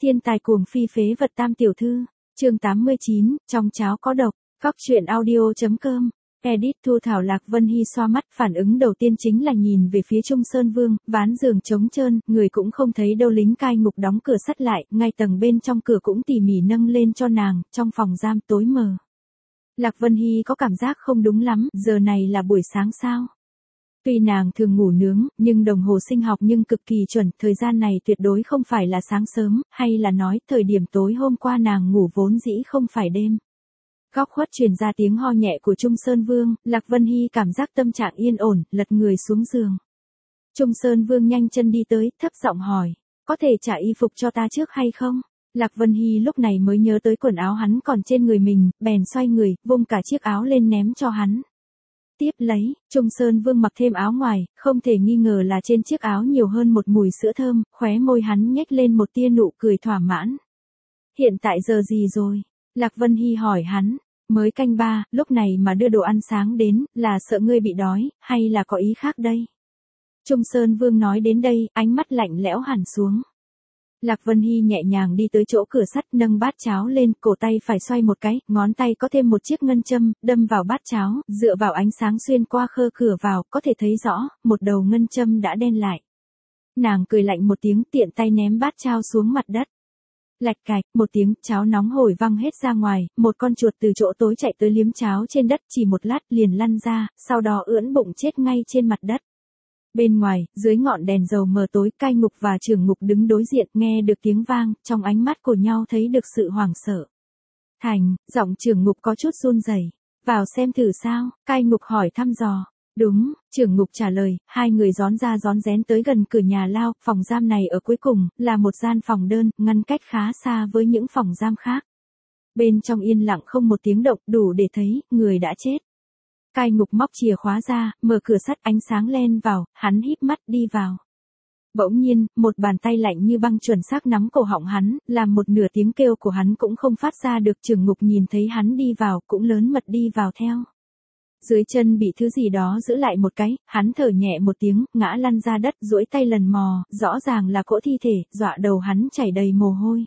Thiên tài cuồng phi phế vật tam tiểu thư. Chương 89, trong cháo có độc. Góc truyện audio.com. Edit Thu Thảo. Lạc Vân Hy xoa mắt, phản ứng đầu tiên chính là nhìn về phía Trung Sơn Vương, ván giường trống trơn, người cũng không thấy đâu. Lính cai ngục đóng cửa sắt lại, ngay tầng bên trong cửa cũng tỉ mỉ nâng lên cho nàng, trong phòng giam tối mờ. Lạc Vân Hy có cảm giác không đúng lắm, giờ này là buổi sáng sao? Tuy nàng thường ngủ nướng, nhưng đồng hồ sinh học nhưng cực kỳ chuẩn, thời gian này tuyệt đối không phải là sáng sớm, hay là nói, thời điểm tối hôm qua nàng ngủ vốn dĩ không phải đêm. Góc khuất truyền ra tiếng ho nhẹ của Trung Sơn Vương, Lạc Vân Hy cảm giác tâm trạng yên ổn, lật người xuống giường. Trung Sơn Vương nhanh chân đi tới, thấp giọng hỏi, có thể trả y phục cho ta trước hay không? Lạc Vân Hy lúc này mới nhớ tới quần áo hắn còn trên người mình, bèn xoay người, vung cả chiếc áo lên ném cho hắn. Tiếp lấy, Trung Sơn Vương mặc thêm áo ngoài, không thể nghi ngờ là trên chiếc áo nhiều hơn một mùi sữa thơm, khóe môi hắn nhếch lên một tia nụ cười thỏa mãn. Hiện tại giờ gì rồi? Lạc Vân Hy hỏi hắn. Mới canh 3, lúc này mà đưa đồ ăn sáng đến, là sợ ngươi bị đói, hay là có ý khác đây? Trung Sơn Vương nói đến đây, ánh mắt lạnh lẽo hẳn xuống. Lạc Vân Hy nhẹ nhàng đi tới chỗ cửa sắt, nâng bát cháo lên, cổ tay phải xoay một cái, ngón tay có thêm một chiếc ngân châm, đâm vào bát cháo, dựa vào ánh sáng xuyên qua khe cửa vào, có thể thấy rõ, một đầu ngân châm đã đen lại. Nàng cười lạnh một tiếng, tiện tay ném bát cháo xuống mặt đất. Lạch cạch, một tiếng, cháo nóng hổi văng hết ra ngoài, một con chuột từ chỗ tối chạy tới liếm cháo trên đất, chỉ một lát liền lăn ra, sau đó ưỡn bụng chết ngay trên mặt đất. Bên ngoài, dưới ngọn đèn dầu mờ tối, cai ngục và trưởng ngục đứng đối diện, nghe được tiếng vang, trong ánh mắt của nhau thấy được sự hoảng sợ. Thành, giọng trưởng ngục có chút run rẩy. Vào xem thử sao? Cai ngục hỏi thăm dò. Đúng, trưởng ngục trả lời, hai người rón ra rón rén tới gần cửa nhà lao, phòng giam này ở cuối cùng, là một gian phòng đơn, ngăn cách khá xa với những phòng giam khác. Bên trong yên lặng không một tiếng động, đủ để thấy, người đã chết. Cai ngục móc chìa khóa ra, mở cửa sắt, ánh sáng len vào, hắn híp mắt đi vào. Bỗng nhiên, một bàn tay lạnh như băng chuẩn xác nắm cổ họng hắn, làm một nửa tiếng kêu của hắn cũng không phát ra được. Trưởng ngục nhìn thấy hắn đi vào, cũng lớn mật đi vào theo. Dưới chân bị thứ gì đó giữ lại một cái, hắn thở nhẹ một tiếng, ngã lăn ra đất, duỗi tay lần mò, rõ ràng là cỗ thi thể, dọa đầu hắn chảy đầy mồ hôi.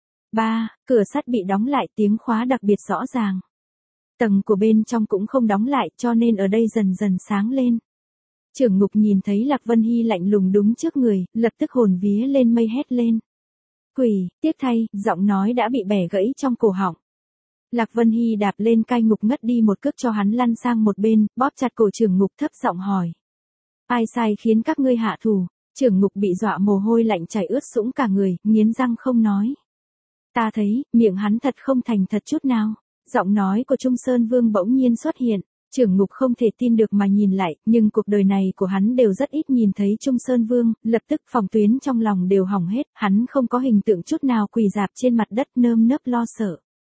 Cửa sắt bị đóng lại, tiếng khóa đặc biệt rõ ràng. Tầng của bên trong cũng không đóng lại, cho nên ở đây dần dần sáng lên. Trưởng ngục nhìn thấy Lạc Vân Hy lạnh lùng đúng trước người, lập tức hồn vía lên mây hét lên. Quỷ, tiếc thay, giọng nói đã bị bẻ gãy trong cổ họng. Lạc Vân Hy đạp lên cai ngục, ngất đi một cước cho hắn lăn sang một bên, bóp chặt cổ trưởng ngục, thấp giọng hỏi. Ai sai khiến các ngươi hạ thủ? Trưởng ngục bị dọa mồ hôi lạnh chảy ướt sũng cả người, nghiến răng không nói. Ta thấy, miệng hắn thật không thành thật chút nào. Giọng nói của Trung Sơn Vương bỗng nhiên xuất hiện. Trưởng ngục không thể tin được mà nhìn lại, nhưng cuộc đời này của hắn đều rất ít nhìn thấy Trung Sơn Vương, lập tức phòng tuyến trong lòng đều hỏng hết, hắn không có hình tượng chút nào, quỳ rạp trên mặt đất nơm nớp lo sợ.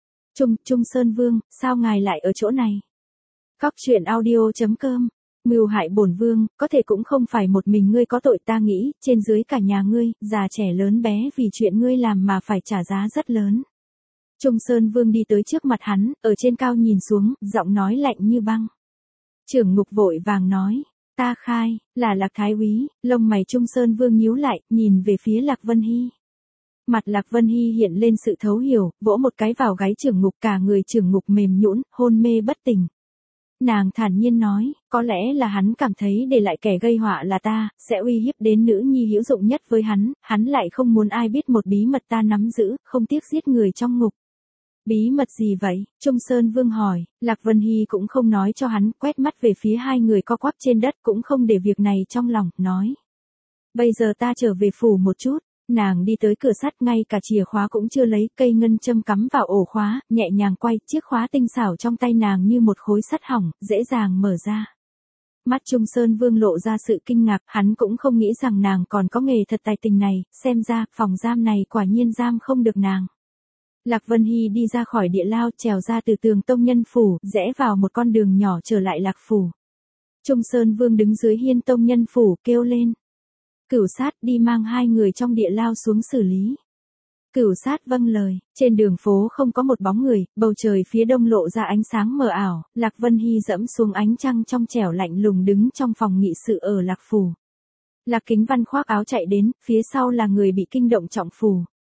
Trung Sơn Vương, sao ngài lại ở chỗ này? Góc truyện audio.com. Mưu hại bổn vương, có thể cũng không phải một mình ngươi có tội, ta nghĩ, trên dưới cả nhà ngươi, già trẻ lớn bé vì chuyện ngươi làm mà phải trả giá rất lớn. Trung Sơn Vương đi tới trước mặt hắn, ở trên cao nhìn xuống, giọng nói lạnh như băng. Trưởng ngục vội vàng nói, ta khai, là Lạc Thái úy. Lông mày Trung Sơn Vương nhíu lại, nhìn về phía Lạc Vân Hy. Mặt Lạc Vân Hy hiện lên sự thấu hiểu, vỗ một cái vào gáy trưởng ngục, cả người trưởng ngục mềm nhũn, hôn mê bất tỉnh. Nàng thản nhiên nói, có lẽ là hắn cảm thấy để lại kẻ gây họa là ta, sẽ uy hiếp đến nữ nhi hữu dụng nhất với hắn lại không muốn ai biết một bí mật ta nắm giữ, không tiếc giết người trong ngục. Bí mật gì vậy? Trung Sơn Vương hỏi. Lạc Vân Hy cũng không nói cho hắn, quét mắt về phía hai người co quắp trên đất, cũng không để việc này trong lòng, nói. Bây giờ ta trở về phủ một chút. Nàng đi tới cửa sắt, ngay cả chìa khóa cũng chưa lấy, cây ngân châm cắm vào ổ khóa, nhẹ nhàng quay, chiếc khóa tinh xảo trong tay nàng như một khối sắt hỏng, dễ dàng mở ra. Mắt Trung Sơn Vương lộ ra sự kinh ngạc, hắn cũng không nghĩ rằng nàng còn có nghề thật tài tình này, xem ra, phòng giam này quả nhiên giam không được nàng. Lạc Vân Hy đi ra khỏi địa lao, trèo ra từ tường tông nhân phủ, rẽ vào một con đường nhỏ trở lại Lạc phủ. Trung Sơn Vương đứng dưới hiên tông nhân phủ, kêu lên. Cửu Sát, đi mang hai người trong địa lao xuống xử lý. Cửu Sát vâng lời, trên đường phố không có một bóng người, bầu trời phía đông lộ ra ánh sáng mờ ảo, Lạc Vân Hy dẫm xuống ánh trăng trong trẻo lạnh lùng đứng trong phòng nghị sự ở Lạc phủ. Lạc Kính Văn khoác áo chạy đến, phía sau là người bị kinh động trọng phủ.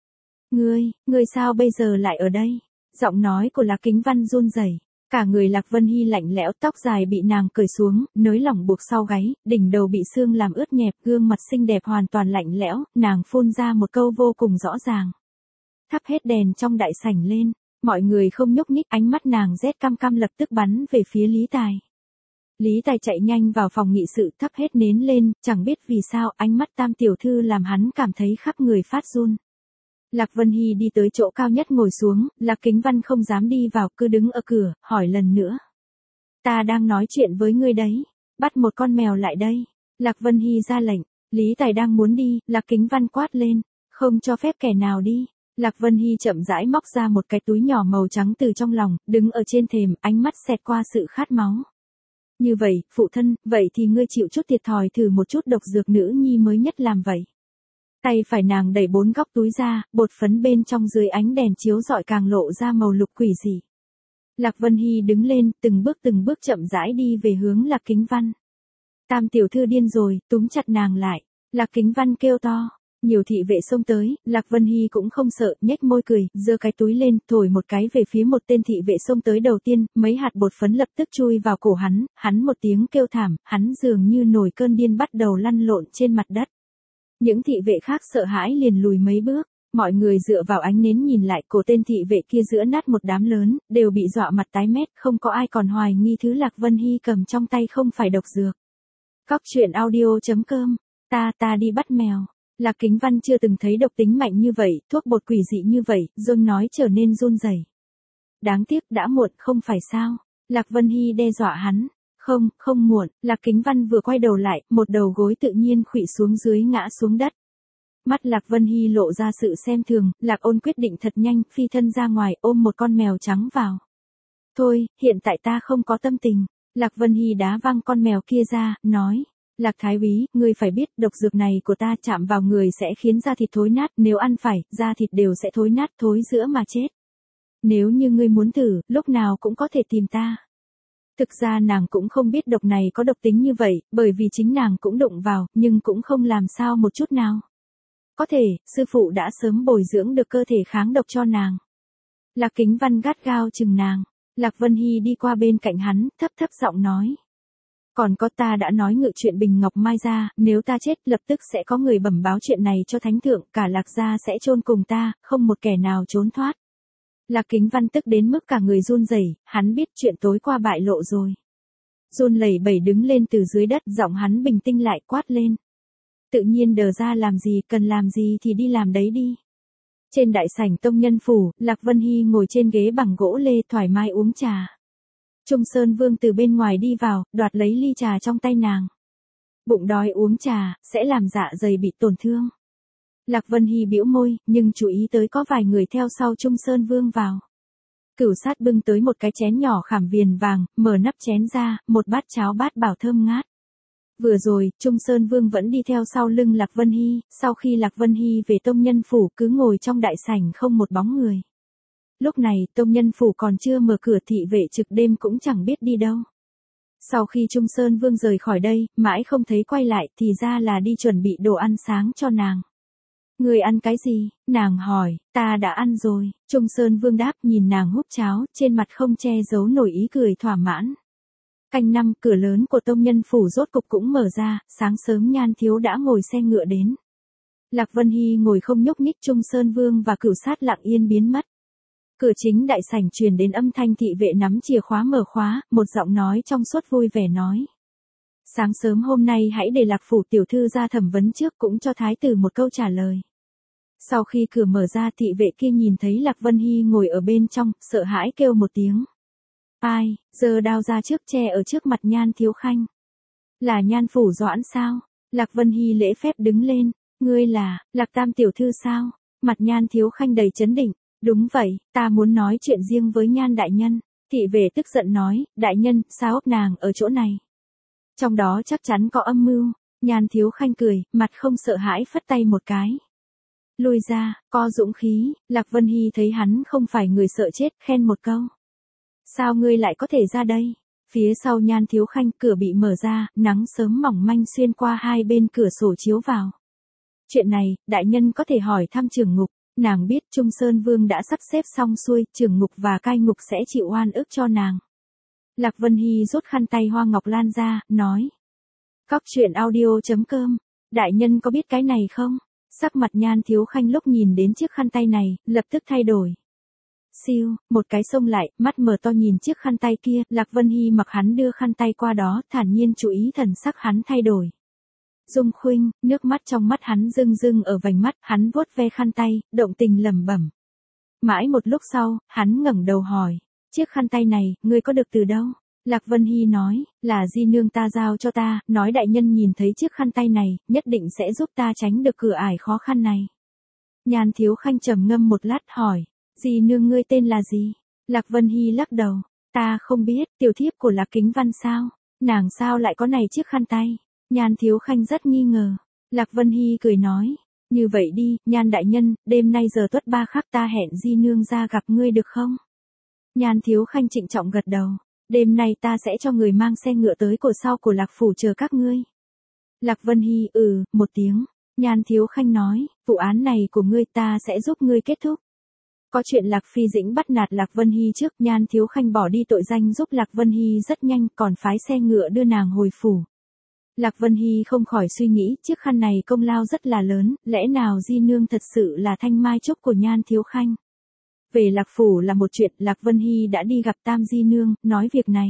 Ngươi sao bây giờ lại ở đây? Giọng nói của Lạc Kính Văn run rẩy. Cả người Lạc Vân Hy lạnh lẽo, tóc dài bị nàng cởi xuống, nới lỏng buộc sau gáy, đỉnh đầu bị sương làm ướt nhẹp, gương mặt xinh đẹp hoàn toàn lạnh lẽo, nàng phun ra một câu vô cùng rõ ràng. Thắp hết đèn trong đại sảnh lên, mọi người không nhúc nhích, ánh mắt nàng rét căm căm lập tức bắn về phía Lý Tài. Lý Tài chạy nhanh vào phòng nghị sự, thắp hết nến lên, chẳng biết vì sao ánh mắt Tam tiểu thư làm hắn cảm thấy khắp người phát run. Lạc Vân Hy đi tới chỗ cao nhất ngồi xuống, Lạc Kính Văn không dám đi vào, cứ đứng ở cửa, hỏi lần nữa. Ta đang nói chuyện với ngươi đấy, bắt một con mèo lại đây. Lạc Vân Hy ra lệnh, Lý Tài đang muốn đi, Lạc Kính Văn quát lên, không cho phép kẻ nào đi. Lạc Vân Hy chậm rãi móc ra một cái túi nhỏ màu trắng từ trong lòng, đứng ở trên thềm, ánh mắt xẹt qua sự khát máu. Như vậy, phụ thân, vậy thì ngươi chịu chút thiệt thòi thử một chút độc dược nữ nhi mới nhất làm vậy. Tay phải nàng đẩy 4 góc túi ra, bột phấn bên trong dưới ánh đèn chiếu rọi càng lộ ra màu lục quỷ dị. Lạc Vân Hy đứng lên, từng bước chậm rãi đi về hướng Lạc Kính Văn. Tam tiểu thư điên rồi, túm chặt nàng lại. Lạc Kính Văn kêu to. Nhiều thị vệ xông tới, Lạc Vân Hy cũng không sợ, nhếch môi cười, giơ cái túi lên, thổi một cái về phía một tên thị vệ xông tới đầu tiên, mấy hạt bột phấn lập tức chui vào cổ hắn một tiếng kêu thảm, hắn dường như nổi cơn điên bắt đầu lăn lộn trên mặt đất. Những thị vệ khác sợ hãi liền lùi mấy bước, mọi người dựa vào ánh nến nhìn lại, cổ tên thị vệ kia giữa nát một đám lớn, đều bị dọa mặt tái mét, không có ai còn hoài nghi thứ Lạc Vân Hy cầm trong tay không phải độc dược. Cóc truyện audio.com, ta đi bắt mèo. Lạc Kính Văn chưa từng thấy độc tính mạnh như vậy, thuốc bột quỷ dị như vậy, giọng nói trở nên run rẩy. Đáng tiếc đã muộn không phải sao? Lạc Vân Hy đe dọa hắn. Không muộn, Lạc Kính Văn vừa quay đầu lại, một đầu gối tự nhiên khuỵu xuống dưới ngã xuống đất. Mắt Lạc Vân Hy lộ ra sự xem thường, Lạc Ôn quyết định thật nhanh, phi thân ra ngoài, ôm một con mèo trắng vào. Thôi, hiện tại ta không có tâm tình. Lạc Vân Hy đá văng con mèo kia ra, nói. Lạc Thái úy, ngươi phải biết, độc dược này của ta chạm vào người sẽ khiến da thịt thối nát, nếu ăn phải, da thịt đều sẽ thối nát, thối rữa mà chết. Nếu như ngươi muốn thử, lúc nào cũng có thể tìm ta. Thực ra nàng cũng không biết độc này có độc tính như vậy, bởi vì chính nàng cũng đụng vào, nhưng cũng không làm sao một chút nào. Có thể, sư phụ đã sớm bồi dưỡng được cơ thể kháng độc cho nàng. Lạc Kính Văn gắt gao chừng nàng. Lạc Vân Hy đi qua bên cạnh hắn, thấp giọng nói. Còn có, ta đã nói ngự chuyện Bình Ngọc Mai ra, nếu ta chết lập tức sẽ có người bẩm báo chuyện này cho thánh thượng, cả Lạc gia sẽ chôn cùng ta, không một kẻ nào trốn thoát. Lạc Kính Văn tức đến mức cả người run rẩy, hắn biết chuyện tối qua bại lộ rồi. Run lẩy bẩy đứng lên từ dưới đất, giọng hắn bình tĩnh lại, quát lên. Tự nhiên đờ ra làm gì, cần làm gì thì đi làm đấy đi. Trên đại sảnh tông nhân phủ, Lạc Vân Hy ngồi trên ghế bằng gỗ lê thoải mái uống trà. Trung Sơn Vương từ bên ngoài đi vào, đoạt lấy ly trà trong tay nàng. Bụng đói uống trà, sẽ làm dạ dày bị tổn thương. Lạc Vân Hy bĩu môi, nhưng chú ý tới có vài người theo sau Trung Sơn Vương vào. Cửu Sát bưng tới một cái chén nhỏ khảm viền vàng, mở nắp chén ra, một bát cháo bát bảo thơm ngát. Vừa rồi, Trung Sơn Vương vẫn đi theo sau lưng Lạc Vân Hy, sau khi Lạc Vân Hy về tông nhân phủ cứ ngồi trong đại sảnh không một bóng người. Lúc này, tông nhân phủ còn chưa mở cửa, thị vệ trực đêm cũng chẳng biết đi đâu. Sau khi Trung Sơn Vương rời khỏi đây, mãi không thấy quay lại, thì ra là đi chuẩn bị đồ ăn sáng cho nàng. Người ăn cái gì? Nàng hỏi. Ta đã ăn rồi. Trung Sơn Vương đáp, nhìn nàng húp cháo, trên mặt không che giấu nổi ý cười thỏa mãn. Canh 5, cửa lớn của tông nhân phủ rốt cục cũng mở ra, sáng sớm Nhan Thiếu đã ngồi xe ngựa đến. Lạc Vân Hy ngồi không nhúc nhích, Trung Sơn Vương và Cửu Sát lặng yên biến mất. Cửa chính đại sảnh truyền đến âm thanh thị vệ nắm chìa khóa mở khóa, một giọng nói trong suốt vui vẻ nói. Sáng sớm hôm nay hãy để Lạc phủ tiểu thư ra thẩm vấn trước, cũng cho thái tử một câu trả lời. Sau khi cửa mở ra, thị vệ kia nhìn thấy Lạc Vân Hy ngồi ở bên trong, sợ hãi kêu một tiếng. Ai, giơ đao ra trước che ở trước mặt Nhan Thiếu Khanh. Là Nhan phủ Doãn sao? Lạc Vân Hy lễ phép đứng lên. Ngươi là, Lạc Tam tiểu thư sao? Mặt Nhan Thiếu Khanh đầy chấn định. Đúng vậy, ta muốn nói chuyện riêng với Nhan đại nhân. Thị vệ tức giận nói, đại nhân, sao nàng ở chỗ này? Trong đó chắc chắn có âm mưu. Nhan Thiếu Khanh cười, mặt không sợ hãi phất tay một cái. Lui ra, có dũng khí. Lạc Vân Hy thấy hắn không phải người sợ chết, khen một câu. Sao ngươi lại có thể ra đây? Phía sau Nhan Thiếu Khanh, cửa bị mở ra, nắng sớm mỏng manh xuyên qua hai bên cửa sổ chiếu vào. Chuyện này, đại nhân có thể hỏi thăm Trường Ngục. Nàng biết Trung Sơn Vương đã sắp xếp xong xuôi, trưởng ngục và cai ngục sẽ chịu oan ức cho nàng. Lạc Vân Hy rút khăn tay hoa ngọc lan ra, nói. Cóc truyện audio.com, đại nhân có biết cái này không? Sắc mặt Nhan Thiếu Khanh lúc nhìn đến chiếc khăn tay này, lập tức thay đổi. Siêu, một cái xông lại, mắt mở to nhìn chiếc khăn tay kia, Lạc Vân Hy mặc hắn đưa khăn tay qua đó, thản nhiên chú ý thần sắc hắn thay đổi. Dung Khuynh, nước mắt trong mắt hắn rưng rưng ở vành mắt, hắn vuốt ve khăn tay, động tình lẩm bẩm. Mãi một lúc sau, hắn ngẩng đầu hỏi, chiếc khăn tay này, ngươi có được từ đâu? Lạc Vân Hy nói, là di nương ta giao cho ta, nói đại nhân nhìn thấy chiếc khăn tay này, nhất định sẽ giúp ta tránh được cửa ải khó khăn này. Nhan Thiếu Khanh trầm ngâm một lát hỏi, di nương ngươi tên là gì? Lạc Vân Hy lắc đầu, ta không biết, tiểu thiếp của Lạc Kính Văn sao? Nàng sao lại có này chiếc khăn tay? Nhan Thiếu Khanh rất nghi ngờ. Lạc Vân Hy cười nói, như vậy đi, Nhan đại nhân, đêm nay giờ tuất 3 khắc ta hẹn di nương ra gặp ngươi được không? Nhan Thiếu Khanh trịnh trọng gật đầu, đêm nay ta sẽ cho người mang xe ngựa tới cột sau của Lạc phủ chờ các ngươi. Lạc Vân Hy một tiếng. Nhan Thiếu Khanh nói, vụ án này của ngươi ta sẽ giúp ngươi kết thúc. Có chuyện Lạc Phi Dĩnh bắt nạt Lạc Vân Hy trước, Nhan Thiếu Khanh bỏ đi tội danh giúp Lạc Vân Hy rất nhanh, còn phái xe ngựa đưa nàng hồi phủ. Lạc Vân Hy không khỏi suy nghĩ, chiếc khăn này công lao rất là lớn, lẽ nào di nương thật sự là thanh mai trúc của Nhan Thiếu Khanh? Về Lạc phủ là một chuyện, Lạc Vân Hy đã đi gặp Tam di nương, nói việc này.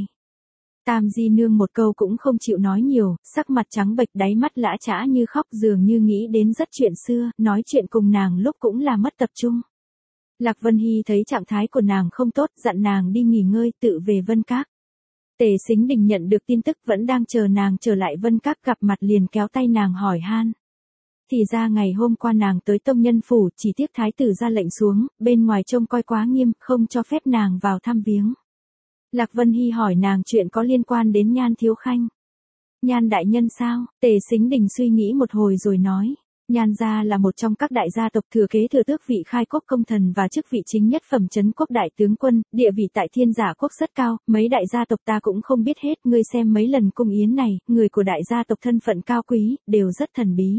Tam di nương một câu cũng không chịu nói nhiều, sắc mặt trắng bệch, đáy mắt lã chã như khóc, dường như nghĩ đến rất chuyện xưa, nói chuyện cùng nàng lúc cũng là mất tập trung. Lạc Vân Hy thấy trạng thái của nàng không tốt, dặn nàng đi nghỉ ngơi, tự về Vân Các. Tề Sính Đình nhận được tin tức vẫn đang chờ nàng trở lại Vân Các, gặp mặt liền kéo tay nàng hỏi han. Thì ra ngày hôm qua nàng tới tông nhân phủ, chỉ tiếc thái tử ra lệnh xuống, bên ngoài trông coi quá nghiêm, không cho phép nàng vào thăm viếng. Lạc Vân Hy hỏi nàng chuyện có liên quan đến Nhan Thiếu Khanh. Nhan đại nhân sao? Tề Sính Đình suy nghĩ một hồi rồi nói. Nhan gia là một trong các đại gia tộc thừa kế thừa tước vị khai quốc công thần và chức vị chính nhất phẩm trấn quốc đại tướng quân, địa vị tại Thiên Giả quốc rất cao, mấy đại gia tộc ta cũng không biết hết, ngươi xem mấy lần cung yến này, người của đại gia tộc thân phận cao quý, đều rất thần bí.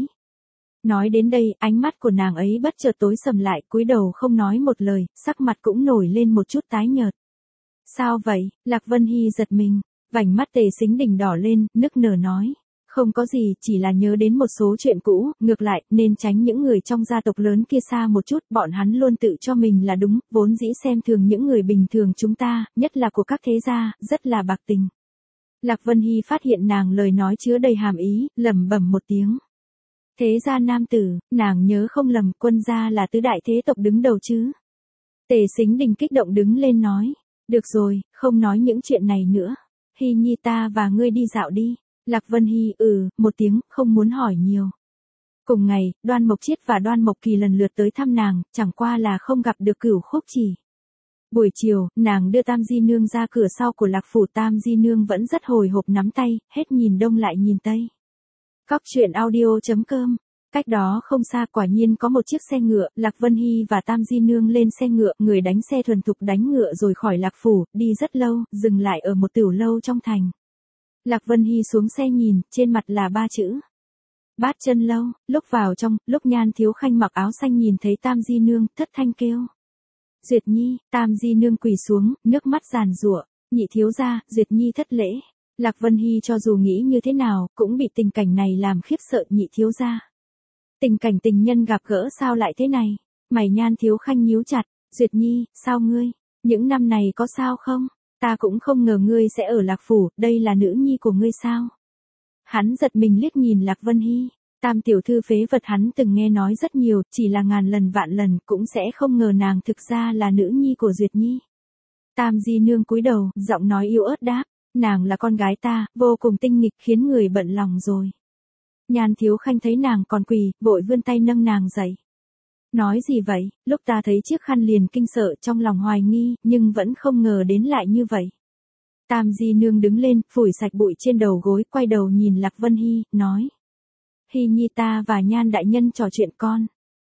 Nói đến đây, ánh mắt của nàng ấy bất chợt tối sầm lại, cúi đầu không nói một lời, sắc mặt cũng nổi lên một chút tái nhợt. Sao vậy? Lạc Vân Hy giật mình, vành mắt Tề Sính Đình đỏ lên, nức nở nói. Không có gì, chỉ là nhớ đến một số chuyện cũ, ngược lại, nên tránh những người trong gia tộc lớn kia xa một chút, bọn hắn luôn tự cho mình là đúng, vốn dĩ xem thường những người bình thường chúng ta, nhất là của các thế gia, rất là bạc tình. Lạc Vân Hy phát hiện nàng lời nói chứa đầy hàm ý, lẩm bẩm một tiếng. Thế gia nam tử, nàng nhớ không lầm, Quân gia là tứ đại thế tộc đứng đầu chứ. Tề Sính Đình kích động đứng lên nói, được rồi, không nói những chuyện này nữa. Hy nhi ta và ngươi đi dạo đi. Lạc Vân Hy một tiếng, không muốn hỏi nhiều. Cùng ngày, Đoan Mộc Chiết và Đoan Mộc Kỳ lần lượt tới thăm nàng, chẳng qua là không gặp được Cửu Khúc Chỉ. Buổi chiều, nàng đưa Tam Di Nương ra cửa sau của Lạc phủ, Tam Di Nương vẫn rất hồi hộp nắm tay, hết nhìn đông lại nhìn tây. Cóc truyện audio.com. Cách đó không xa quả nhiên có một chiếc xe ngựa, Lạc Vân Hy và Tam Di Nương lên xe ngựa, người đánh xe thuần thục đánh ngựa rồi khỏi Lạc phủ, đi rất lâu, dừng lại ở một tiểu lâu trong thành. Lạc Vân Hy xuống xe nhìn, trên mặt là 3 chữ. Bát Chân Lâu. Lúc vào trong, lúc Nhan Thiếu Khanh mặc áo xanh nhìn thấy Tam Di Nương, thất thanh kêu. Duyệt Nhi. Tam Di Nương quỳ xuống, nước mắt giàn giụa. Nhị thiếu gia, Duyệt Nhi thất lễ. Lạc Vân Hy cho dù nghĩ như thế nào, cũng bị tình cảnh này làm khiếp sợ. Nhị thiếu gia. Tình cảnh tình nhân gặp gỡ sao lại thế này? Mày Nhan Thiếu Khanh nhíu chặt. Duyệt Nhi, sao ngươi? Những năm này có sao không? Ta cũng không ngờ ngươi sẽ ở Lạc phủ, đây là nữ nhi của ngươi sao? Hắn giật mình liếc nhìn Lạc Vân Hy. Tam tiểu thư phế vật hắn từng nghe nói rất nhiều, chỉ là ngàn lần vạn lần, cũng sẽ không ngờ nàng thực ra là nữ nhi của Duyệt Nhi. Tam Di Nương cúi đầu, giọng nói yếu ớt đáp, nàng là con gái ta, vô cùng tinh nghịch, khiến người bận lòng rồi. Nhan Thiếu Khanh thấy nàng còn quỳ, vội vươn tay nâng nàng dậy. Nói gì vậy? Lúc ta thấy chiếc khăn liền kinh sợ, trong lòng hoài nghi, nhưng vẫn không ngờ đến lại như vậy. Tam Di Nương đứng lên, phủi sạch bụi trên đầu gối, quay đầu nhìn Lạc Vân Hy, nói. Hy nhi, ta và Nhan đại nhân trò chuyện con.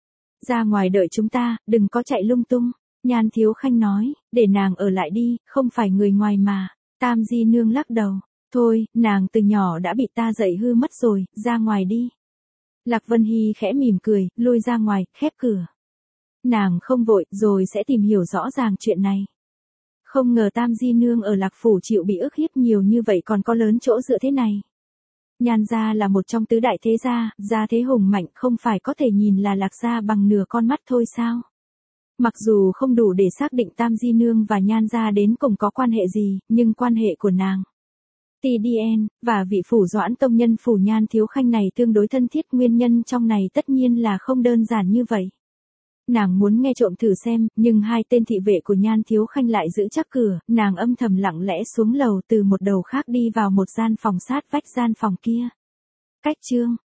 Ra ngoài đợi chúng ta, đừng có chạy lung tung. Nhan Thiếu Khanh nói, để nàng ở lại đi, không phải người ngoài mà. Tam Di Nương lắc đầu, thôi, nàng từ nhỏ đã bị ta dạy hư mất rồi, ra ngoài đi. Lạc Vân Hy khẽ mỉm cười, lui ra ngoài, khép cửa. Nàng không vội, rồi sẽ tìm hiểu rõ ràng chuyện này. Không ngờ Tam Di Nương ở Lạc Phủ chịu bị ức hiếp nhiều như vậy còn có lớn chỗ dựa thế này. Nhan gia là một trong tứ đại thế gia, gia thế hùng mạnh, không phải có thể nhìn là Lạc gia bằng nửa con mắt thôi sao? Mặc dù không đủ để xác định Tam Di Nương và Nhan gia đến cùng có quan hệ gì, nhưng quan hệ của nàng TDN và vị phủ Doãn tông nhân phủ Nhan Thiếu Khanh này tương đối thân thiết, nguyên nhân trong này tất nhiên là không đơn giản như vậy. Nàng muốn nghe trộm thử xem, nhưng hai tên thị vệ của Nhan Thiếu Khanh lại giữ chắc cửa, nàng âm thầm lặng lẽ xuống lầu từ một đầu khác đi vào một gian phòng sát vách gian phòng kia. Cách chương